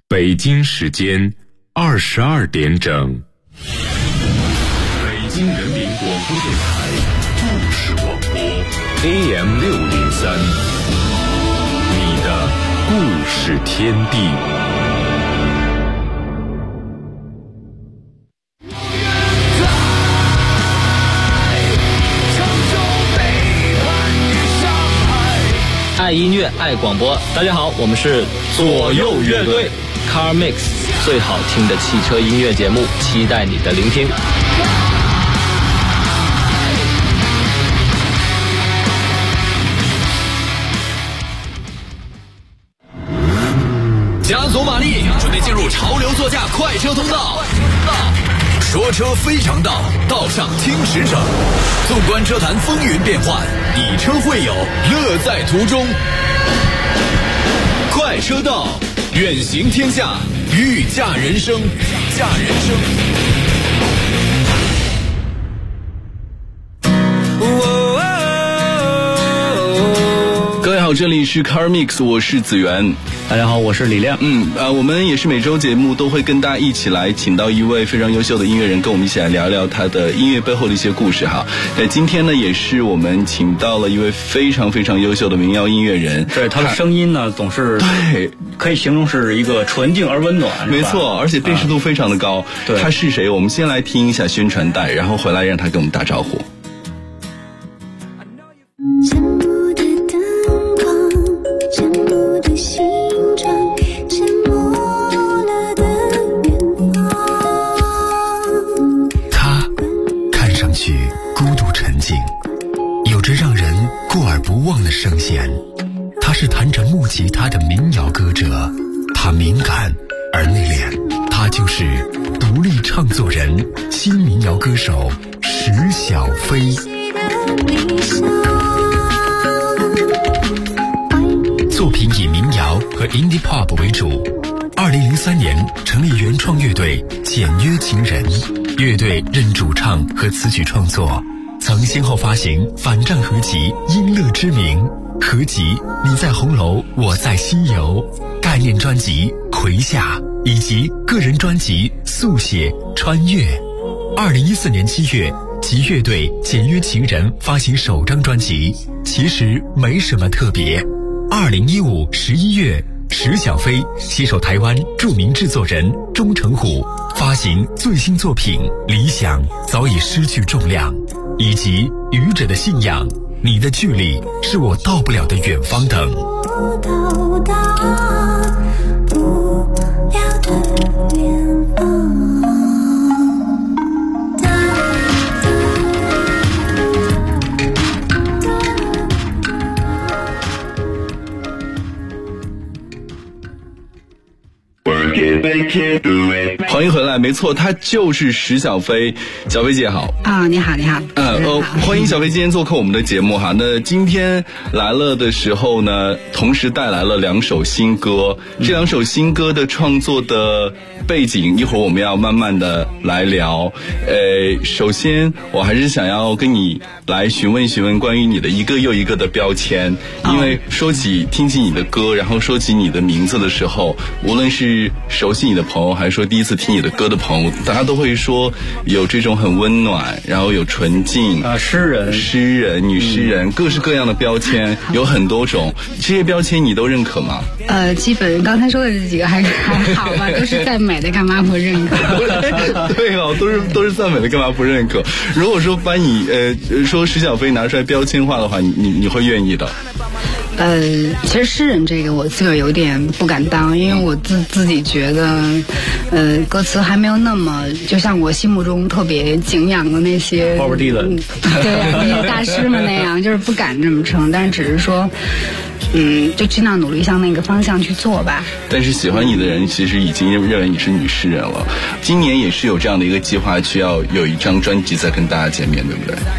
北京时间22点整。北京人民广播电台故事广播 AM603， 你的故事天地。 爱音乐，爱广播。大家好，我们是左右乐队 Car Mix， 最好听的汽车音乐节目，期待你的聆听。 加足马力，准备进入潮流座驾快车通道。说车非常道，道上听实诚。纵观车坛风云变幻，以车会友，乐在途中。快车道，远行天下，御驾人生，驾人生。 各位好，这里是 Car Mix， 我是子源。 大家好，我是李亮。 我们也是每周节目都会跟大家一起来请到一位非常优秀的音乐人，跟我们一起来聊聊他的音乐背后的一些故事哈。今天呢，也是我们请到了一位非常非常优秀的民谣音乐人。 对，他的声音呢，总是对， 可以形容是一个纯净而温暖。 没错，而且辨识度非常的高。 对， 他是谁？我们先来听一下宣传带，然后回来让他跟我们打招呼。 声线，他是弹着木吉他的民谣歌者，他敏感而内敛，他就是独立创作人、新民谣歌手石小飞。作品以民谣和 indie pop 为主。2003年成立原创乐队简约情人，乐队任主唱和词曲创作。曾先后发行反战合集《音乐之名》、合集《你在红楼我在西游》、概念专辑《葵夏》以及个人专辑《速写穿越》。2014年7月，其乐队简约情人发行首张专辑，其实没什么特别。2015 11月，石小飞携手台湾著名制作人钟成虎发行最新作品《理想早已失去重量》，以及愚者的信仰、你的距离是我到不了的远方等。到达不了的远方。 欢迎回来，没错，他就是石小飞。小飞姐好啊，你好，你好。 欢迎小飞今天做客我们的节目哈。那今天来了的时候呢，同时带来了2首新歌，这2首新歌的创作的背景，一会儿我们要慢慢的来聊。首先我还是想要跟你来询问询问关于你的一个又一个的标签，因为听起你的歌，然后说起你的名字的时候，无论是熟悉你的朋友，还是说第一次听你的歌的朋友，大家都会说有这种很温暖，然后有纯净诗人、 女诗人，各式各样的标签有很多种，这些标签你都认可吗？ 基本刚才说的这几个还好吧，都是赞美的，干嘛不认可？ 对哦，都是赞美的，干嘛不认可？如果说把你说石小飞拿出来标签化的话，你会愿意的？ 其实诗人这个我自个儿有点不敢当，因为我自己觉得，歌词还没有那么就像我心目中特别敬仰的那些 Bob Dylan， 对啊，那些大师们那样，就是不敢这么称，但是只是说。就尽量努力向那个方向去做吧。 但是喜欢你的人其实已经认为你是女诗人了。今年也是有这样的一个计划，需要有一张专辑再跟大家见面，对不对？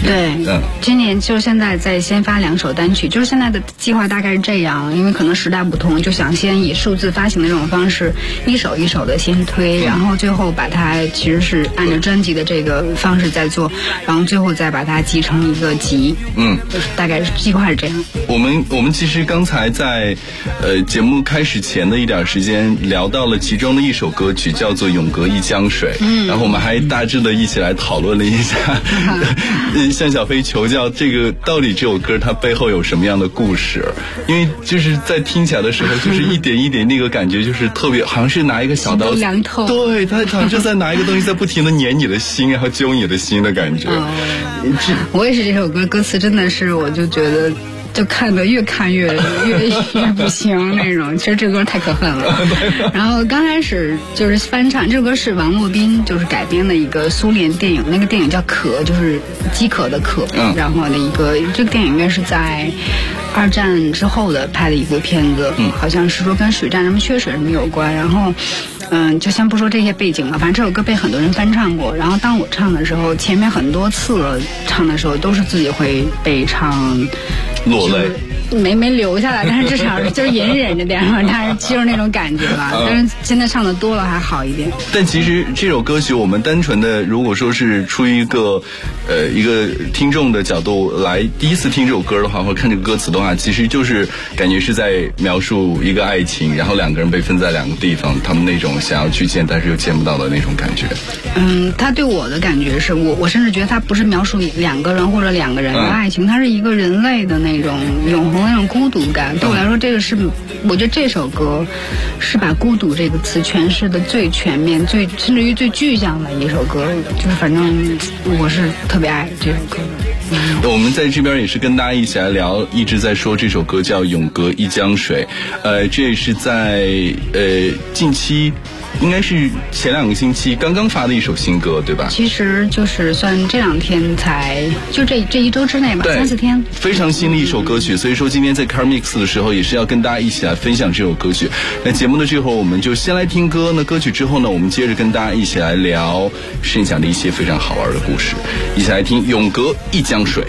对，今年就现在在先发2首单曲，就是现在的计划大概是这样，因为可能时代不同，就想先以数字发行的这种方式，一首一首的先推，然后最后把它其实是按照专辑的这个方式在做，然后最后再把它集成一个集。就是大概计划是这样。 我们其实刚才在节目开始前的一点时间聊到了其中的一首歌曲，叫做《永隔一江水》。然后我们还大致的一起来讨论了一下，向小飞求教这个到底这首歌它背后有什么样的故事？因为就是在听起来的时候，就是一点一点那个感觉，就是特别好像是拿一个小刀， 凉透。 对，他好像就在拿一个东西在不停的碾你的心，然后揪你的心的感觉。 我也是这首歌歌词真的是，我就觉得。就看得越不行那种，其实这歌太可恨了。然后刚开始就是翻唱，这首歌是王洛宾就是改编的一个苏联电影，那个电影叫渴，就是饥渴的渴。然后的一个这个电影应该是在2战之后的拍的一部片子，好像是说跟水战什么缺水什么有关。然后就先不说这些背景了，反正这首歌被很多人翻唱过。然后当我唱的时候，前面很多次唱的时候都是自己会被唱落泪， 没留下来，但是至少就是隐忍着点，但是就是那种感觉吧。但是现在唱的多了还好一点。 但其实这首歌曲，我们单纯的如果说是出于一个听众的角度来第一次听这首歌的话，或者看这个歌词的话，其实就是感觉是在描述一个爱情，然后2个人被分在2个地方，他们那种想要去见但是又见不到的那种感觉。 他对我的感觉是我甚至觉得他不是描述2个人或者2个人的爱情，他是一个人类的那种永恒的那种孤独感。对我来说，这个是我觉得这首歌是把孤独这个词诠释的最全面、甚至于最具象的一首歌。就是反正我是特别爱这首歌的。 我们在这边也是跟大家一起来聊，一直在说这首歌叫《永隔一江水》。这也是在近期。应该是前2个星期刚刚发的一首新歌，对吧？ 其实就是算这2天才，就这1周之内吧，3、4天。 非常新的一首歌曲，所以说今天在 Car Mix 的时候，也是要跟大家一起来分享这首歌曲。那节目的最后，我们就先来听歌。那歌曲之后呢，我们接着跟大家一起来聊剩下的一些非常好玩的故事。一起来听《永隔一江水》。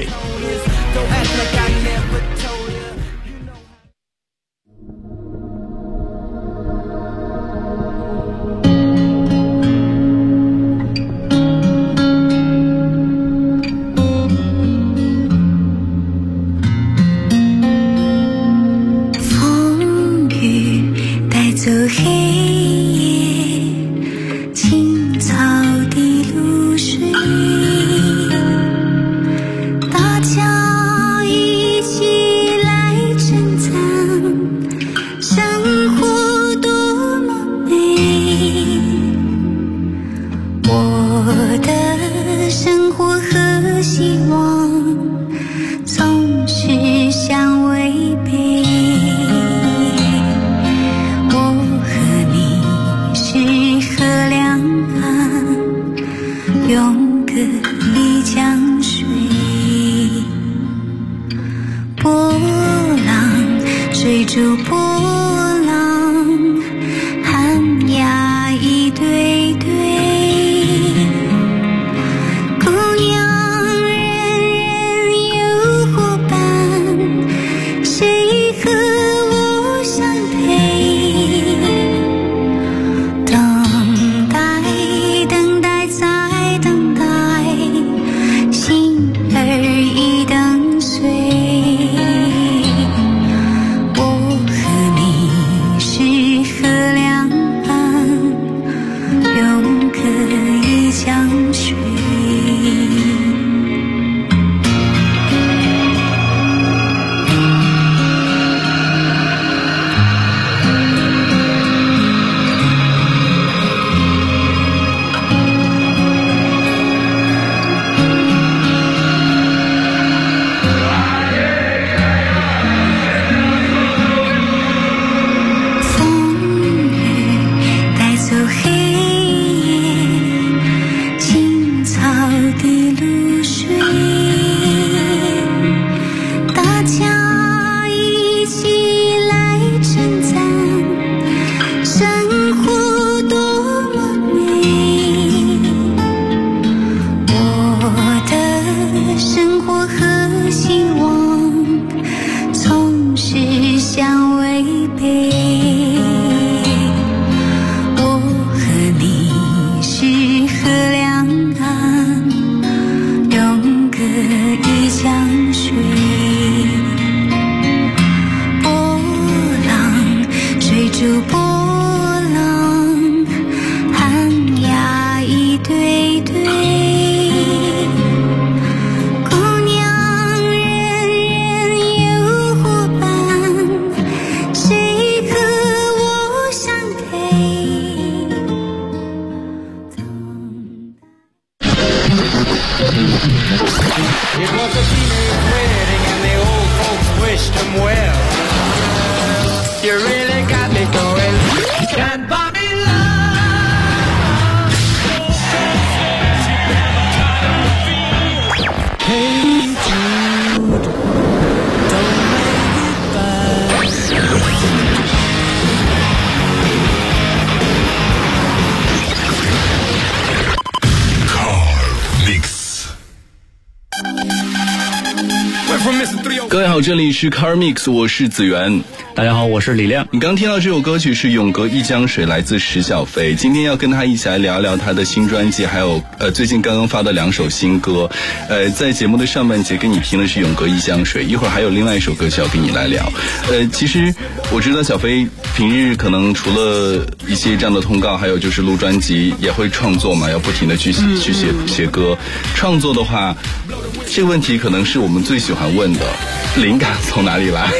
我和住波浪，寒鸦一对对，姑娘人人有伙伴，谁和我相陪？ You really got me going. Can't buy me love. Hey Jude, don't make it bad. Car Mix。 各位好，这里是 Car Mix， 我是子源。 大家好，我是李亮。 你刚听到这首歌曲是《永隔一江水》，来自石小飞。今天要跟他一起来聊聊他的新专辑，还有最近刚刚发的2首新歌。在节目的上半节跟你听的是《永隔一江水》，一会儿还有另外一首歌曲要跟你来聊。其实我知道小飞平日可能除了一些这样的通告，还有就是录专辑，也会创作嘛，要不停的去写歌。创作的话，这个问题可能是我们最喜欢问的，灵感从哪里来？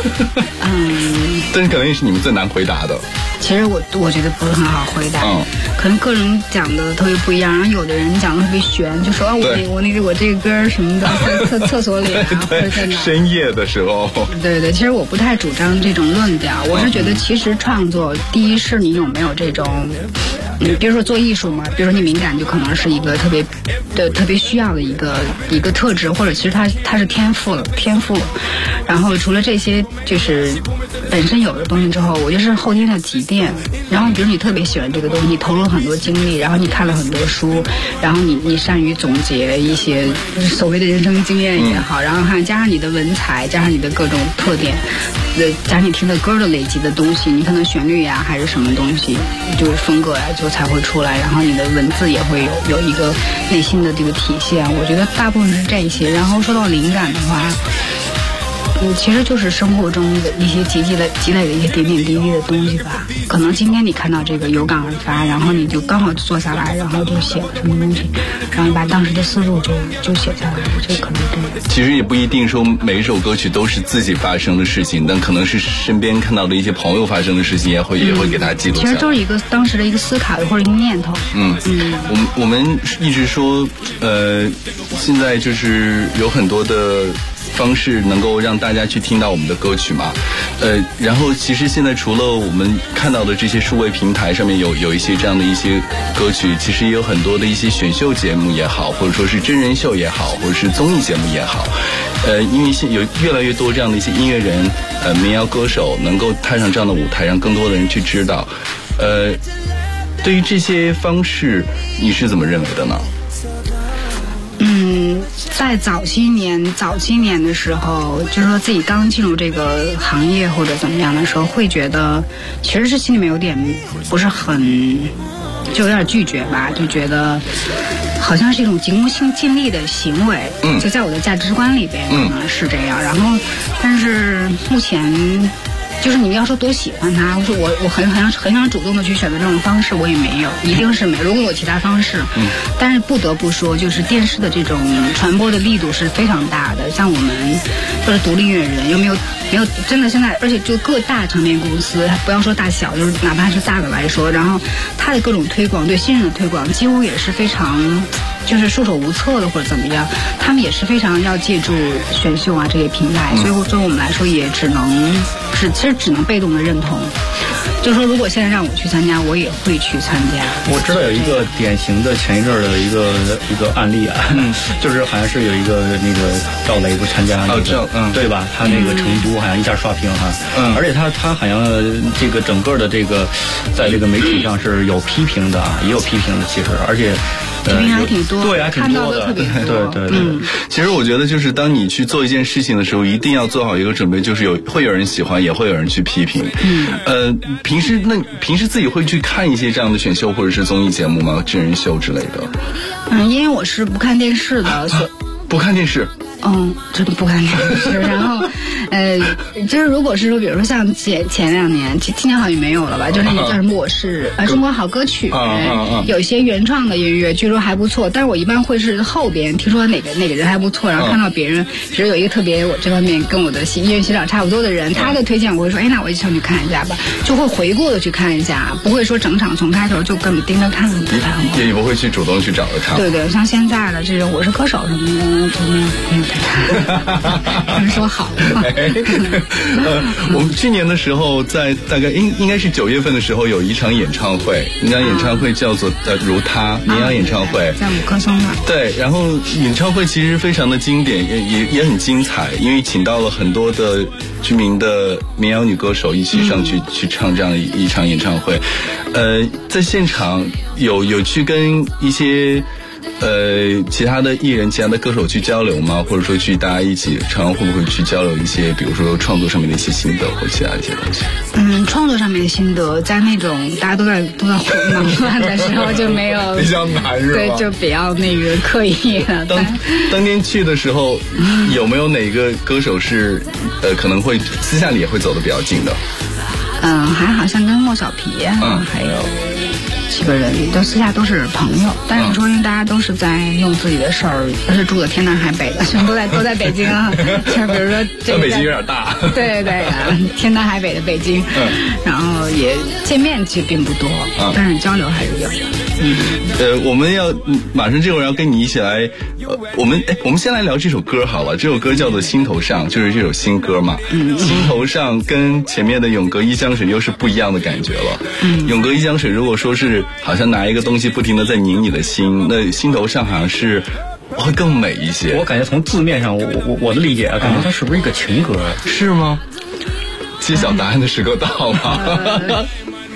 但是可能也是你们最难回答的。 其实我觉得不是很好回答，可能个人讲的特别不一样，然后有的人讲的特别玄，就说啊我这个歌什么的，在厕所里啊，或者在哪深夜的时候。 对，其实我不太主张这种论调，我是觉得其实创作，第一是你有没有这种，比如说做艺术嘛，比如说你敏感就可能是一个特别需要的一个特质，或者其实它是天赋了。然后除了这些就是本身有的东西之后，我就是后天的积淀。然后比如你特别喜欢这个东西，你投入很多精力，然后你看了很多书，然后你善于总结一些所谓的人生经验也好，然后还加上你的文采，加上你的各种特点，加上你听的歌的累积的东西，你可能旋律呀还是什么东西，就是风格呀就才会出来，然后你的文字也会有一个内心的这个体现。我觉得大部分是这些。然后说到灵感的话，其实就是生活中的一些积累的一些点点滴滴的东西吧。可能今天你看到这个有感而发，然后你就刚好坐下来，然后就写了什么东西，然后你把当时的思路就写下来，这可能对。 其实也不一定说每一首歌曲都是自己发生的事情，但可能是身边看到的一些朋友发生的事情，也会给它记录下来。 其实都是一个当时的一个思考或者一个念头。 我们一直说，现在就是有很多的方式能够让大家去听到我们的歌曲嘛，然后其实现在除了我们看到的这些数位平台上面有一些这样的一些歌曲，其实也有很多的一些选秀节目也好，或者说是真人秀也好，或者是综艺节目也好，因为有越来越多这样的一些音乐人，民谣歌手能够踏上这样的舞台，让更多的人去知道。对于这些方式，你是怎么认为的呢？ 在早些年的时候，就是说自己刚进入这个行业或者怎么样的时候，会觉得其实是心里面有点不是很，就有点拒绝吧，就觉得好像是一种急功近利的行为，就在我的价值观里边可能是这样。然后，但是目前。就是你要说多喜欢他，我很想主动的去选择这种方式，我也没有，一定是没有。如果有其他方式，但是不得不说，就是电视的这种传播的力度是非常大的。像我们都是独立音乐人，又没有真的现在，而且就各大唱片公司，不要说大小，就是哪怕是大的来说，然后他的各种推广，对新人的推广，几乎也是非常。就是束手无策的或者怎么样，他们也是非常要借助选秀啊这些平台，所以对我们来说也只能被动的认同。就是说，如果现在让我去参加，我也会去参加。 我知道有一个典型的前一阵的一个案例啊，就是好像是有一个那个赵雷不参加那个，对吧？他那个成都好像一下刷屏哈，而且他好像这个整个的这个在这个媒体上是有批评的啊，也有批评的，其实而且。 批评还挺多， 对，还挺多的，对。 其实我觉得，就是当你去做一件事情的时候，一定要做好一个准备，就是会有人喜欢，也会有人去批评。平时自己会去看一些这样的选秀或者是综艺节目吗？真人秀之类的？ 因为我是不看电视的， 不看电视。 真的不敢尝试。然后，就是如果是说，比如说像前2年，今年好像没有了吧？就那个叫什么，我是中国好歌曲，有一些原创的音乐，据说还不错。但是我一般会是后边听说哪个人还不错，然后看到别人，比如有一个特别我这方面跟我的音乐欣赏差不多的人，他的推荐我会说，那我就上去看一下吧，就会回顾的去看一下，不会说整场从开头就根本盯着看， 也不会去主动去找着看。 对，像现在的这种《我是歌手》什么的，就没有太看。他们说好。 我们去年的时候，在大概应该是9月份的时候，有一场演唱会，那场演唱会叫做如他民谣演唱会， 在五棵松那。对， 然后演唱会其实非常的经典，也很精彩，因为请到了很多的知名的民谣女歌手一起上去唱这样一场演唱会。在现场有去跟一些其他的艺人、其他的歌手去交流吗？或者说去大家一起唱，会不会去交流一些，比如说创作上面的一些心得或其他一些东西？ 创作上面的心得，在那种大家都在忙乱的时候就没有比较难是吧？ 对，就比较那个刻意了。 当天去的时候，有没有哪个歌手是可能会私下里也会走得比较近的？ 还好像跟莫小皮还有几个人都私下都是朋友，但是说因为大家都是在用自己的事儿，而且住的天南海北的，全都在北京啊。像比如说北京有点大， 对，天南海北的北京，然后也见面其实并不多，但是交流还是有的。 我们要马上这会儿要跟你一起来，我们先来聊这首歌好了。这首歌叫做《心头上》，就是这首新歌嘛。心头上跟前面的永隔一江水又是不一样的感觉了。永隔一江水如果说是好像拿一个东西不停的在拧你的心，那心头上好像是会更美一些。 我感觉从字面上，我的理解感觉它是不是一个情歌？ 是吗？揭晓答案的时刻到了。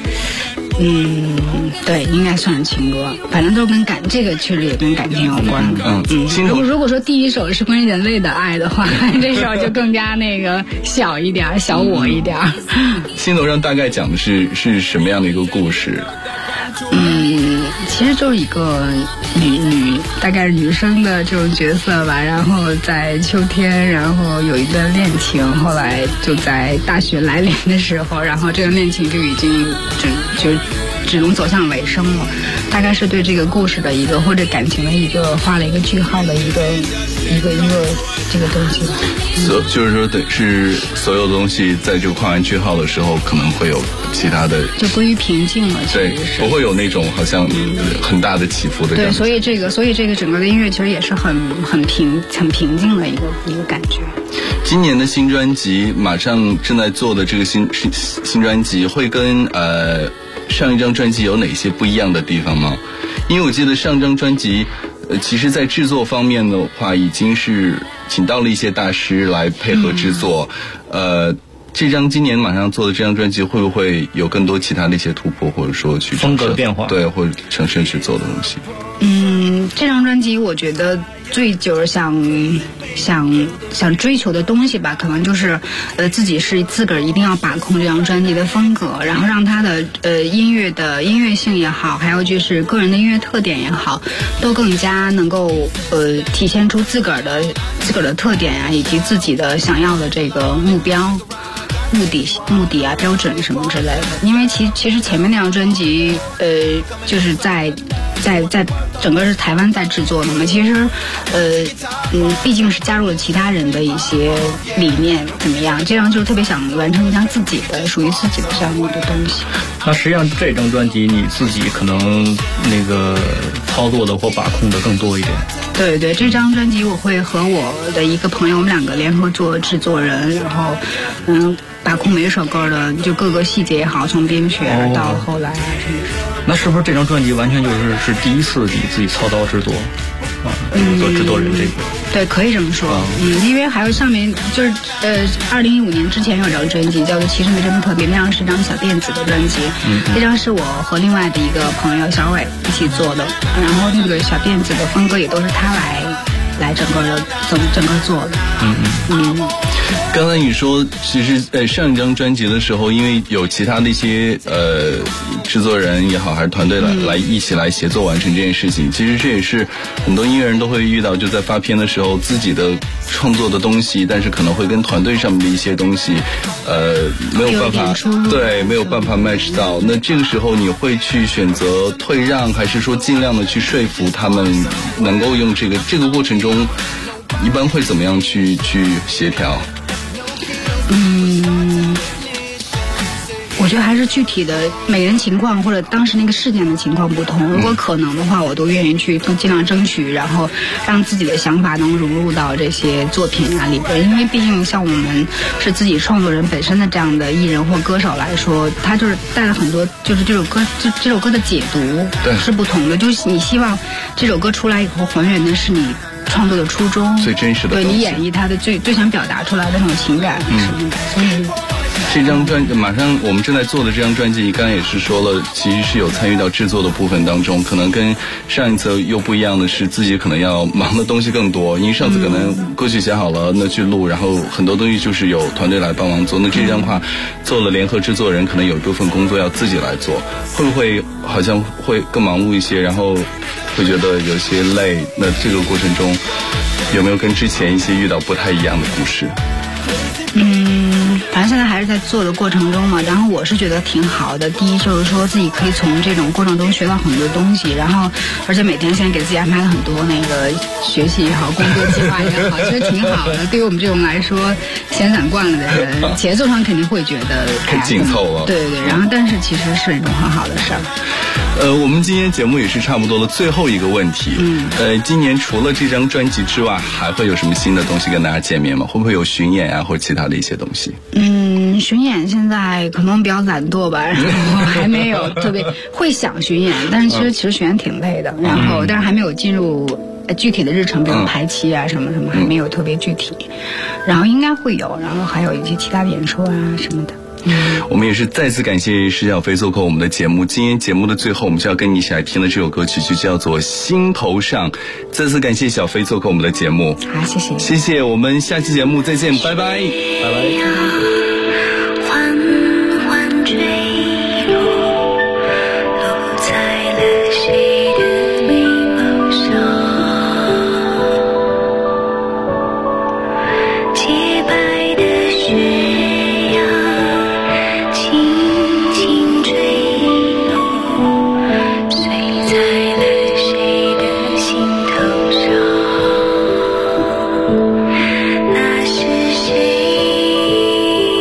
对，应该算是情歌，反正都跟这个确实也跟感情有关。如果说第一首是关于人类的爱的话，这首就更加那个小一点，小我一点。 心头上大概讲的是什么样的一个故事？ 其实就是一个大概是女生的这种角色吧，然后在秋天，然后有一段恋情，后来就在大雪来临的时候，然后这个恋情就已经只能走向尾声了。大概是对这个故事的一个或者感情的一个画了一个句号的一个这个东西吧。 就是说，是所有东西在这个画完句号的时候，可能会有其他的就归于平静了。 对，不会有那种好像很大的起伏的。 对，所以这个整个的音乐其实也是很平静的一个感觉。 今年的新专辑马上正在做的这个新专辑，会跟上一张专辑有哪些不一样的地方吗？因为我记得上张专辑其实在制作方面的话已经是请到了一些大师来配合制作。这张今年马上做的这张专辑会不会有更多其他的一些突破，或者说去风格的变化？对， 或者尝试去做的东西。 这张专辑我觉得最就是想追求的东西吧，可能就是自己是自个儿一定要把控这张专辑的风格，然后让它的音乐性也好，还有就是个人的音乐特点也好，都更加能够体现出自个儿的特点啊，以及自己的想要的这个目的啊、标准什么之类的。因为其实前面那张专辑就是在整个是台湾在制作的嘛，其实毕竟是加入了其他人的一些理念怎么样，这样就是特别想完成一张自己的属于自己的这样的东西。 那实际上这张专辑你自己可能那个操作的或把控的更多一点。 对，这张专辑我会和我的一个朋友，我们2个联合做制作人，然后把控每一首歌的就各个细节也好，从编曲到后来啊什么。 那是不是这张专辑完全是第一次你自己操刀制作做制作人这个？ 对，可以这么说。因为还有上面就是2015年之前有张专辑叫做《其实没这么特别》，那张是张小电子的专辑。这张是我和另外的一个朋友小伟一起做的，然后那个小电子的风格也都是他来整个做的。 刚才你说，其实上一张专辑的时候，因为有其他的一些制作人也好，还是团队来一起来协作完成这件事情。其实这也是很多音乐人都会遇到，就在发片的时候，自己的创作的东西，但是可能会跟团队上面的一些东西，没有办法，对，没有办法 match 到。那这个时候你会去选择退让，还是说尽量的去说服他们能够用这个过程中，一般会怎么样去协调？ 我觉得还是具体的每个人情况或者当时那个事件的情况不同。如果可能的话，我都愿意去尽量争取，然后让自己的想法能融入到这些作品里边。因为毕竟像我们是自己创作人本身的这样的艺人或歌手来说，他就是带了很多，就是这首歌的解读是不同的。就是你希望这首歌出来以后还原的是你创作的初衷， 最真实的东西， 对你演绎它的最想表达出来的那种情感什么的。所以这张专辑马上我们正在做的这张专辑，你刚才也是说了，其实是有参与到制作的部分当中。可能跟上一次又不一样的是，自己可能要忙的东西更多。因为上次可能歌曲写好了，那去录，然后很多东西就是有团队来帮忙做。那这张的话，做了联合制作人，可能有一部分工作要自己来做，会不会好像会更忙碌一些？然后会觉得有些累？那这个过程中有没有跟之前一些遇到不太一样的故事？ 反正现在还是在做的过程中嘛，然后我是觉得挺好的。第一就是说自己可以从这种过程中学到很多东西，然后而且每天现在给自己安排了很多那个学习也好，工作计划也好，其实挺好的。对于我们这种来说闲散惯了的人，节奏上肯定会觉得太紧凑了。 对，然后但是其实是一种很好的事儿。 我们今天节目也是差不多了，最后一个问题。今年除了这张专辑之外，还会有什么新的东西跟大家见面吗？会不会有巡演啊，或者其他的一些东西？ 巡演现在可能比较懒惰吧，然后还没有特别会想巡演，但是其实巡演挺累的，然后但是还没有进入具体的日程，比如排期啊什么什么，还没有特别具体，然后应该会有，然后还有一些其他的演出啊什么的。 我们也是再次感谢施小飞做客我们的节目。今天节目的最后，我们就要跟你一起来听的这首歌曲就叫做《心头上》。再次感谢小飞做客我们的节目。 好，谢谢。 谢谢，我们下期节目再见，拜拜，拜拜。 缓缓坠落，落在了谁的眉毛上？洁白的雪呀，轻轻坠落，碎在了谁的心头上？那是谁？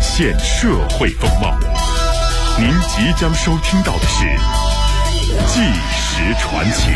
现社会风貌。您即将收听到的是《纪实传奇》。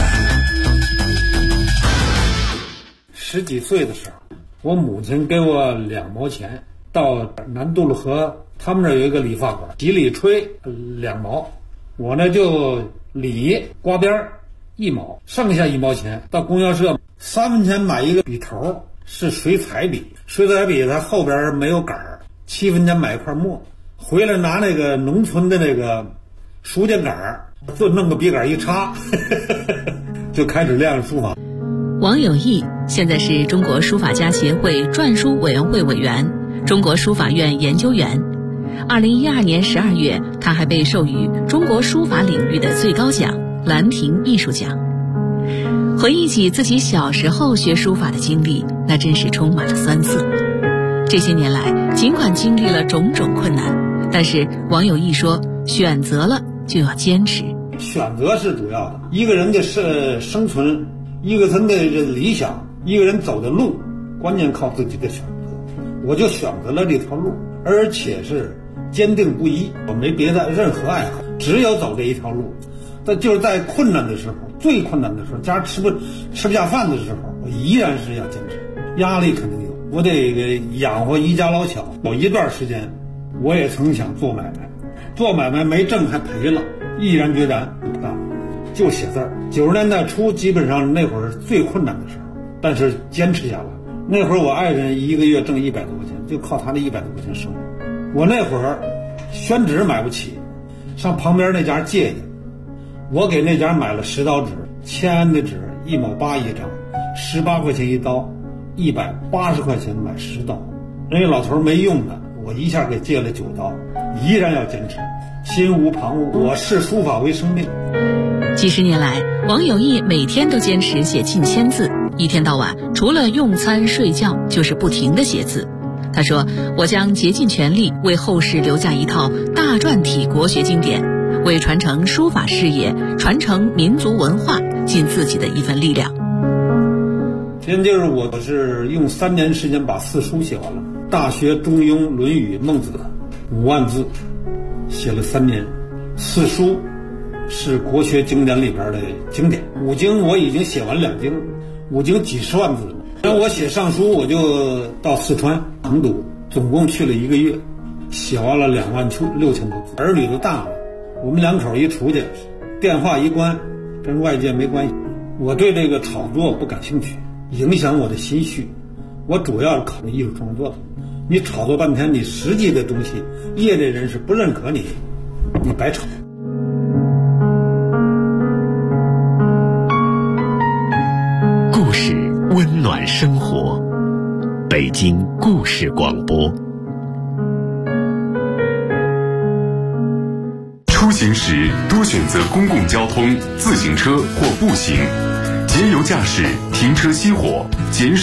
10几岁的时候，我母亲给我2毛钱，到南渡路河，他们这有一个理发馆，洗理吹2毛，我呢就理刮边1毛，剩下1毛钱到供销社3分钱买一个笔头，是水彩笔，水彩笔它后边没有杆儿，7分钱买一块墨，回来拿那个农村的那个书架杆儿，就弄个笔杆一插就开始练书法。 王有义现在是中国书法家协会篆书委员会委员、中国书法院研究员。2012年12月，他还被授予中国书法领域的最高奖兰亭艺术奖。回忆起自己小时候学书法的经历，那真是充满了酸涩。这些年来，尽管经历了种种困难，但是王有义说，选择了就要坚持。 选择是主要的，一个人的生存，一个人的理想，一个人走的路，关键靠自己的选择。我就选择了这条路，而且是坚定不移，我没别的任何爱好，只有走这一条路。但就是在困难的时候，最困难的时候，家吃不下饭的时候，我依然是要坚持。压力肯定有，我得养活一家老小。有一段时间，我也曾想做买卖，做买卖没挣还赔了，毅然决然不干，就写字儿。90年代初，基本上那会儿最困难的时候，但是坚持下来。那会儿我爱人一个月挣100多块钱，就靠他那100多块钱生活。我那会儿宣纸买不起，上旁边那家借去，我给那家买了10刀纸，签安的纸1毛8一张，18块钱一刀，180块钱买10刀。人家老头没用的，我一下给借了9刀，依然要坚持，心无旁骛。我视书法为生命。 几十年来，王有义每天都坚持写近1000字，一天到晚除了用餐睡觉就是不停地写字。他说，我将竭尽全力为后世留下一套大篆体国学经典，为传承书法事业、传承民族文化尽自己的一份力量。 现就是我是用3年时间把4书写完了，《大学》《中庸》《论语》《孟子》5万字，写了3年。4书是国学经典里边的经典，5经我已经写完2经，5经几十万字了。然后我写上书，我就到四川成都，总共去了1个月，写完了26000多字。儿女都大了，我们2口一出去，电话一关，跟外界没关系。我对这个炒作不感兴趣，影响我的心绪。我主要是考虑艺术创作的。你炒作半天，你实际的东西，业内人士不认可你，你白炒。 故事温暖生活，北京故事广播。 出行时多选择公共交通、自行车或步行，节油驾驶，停车熄火，减少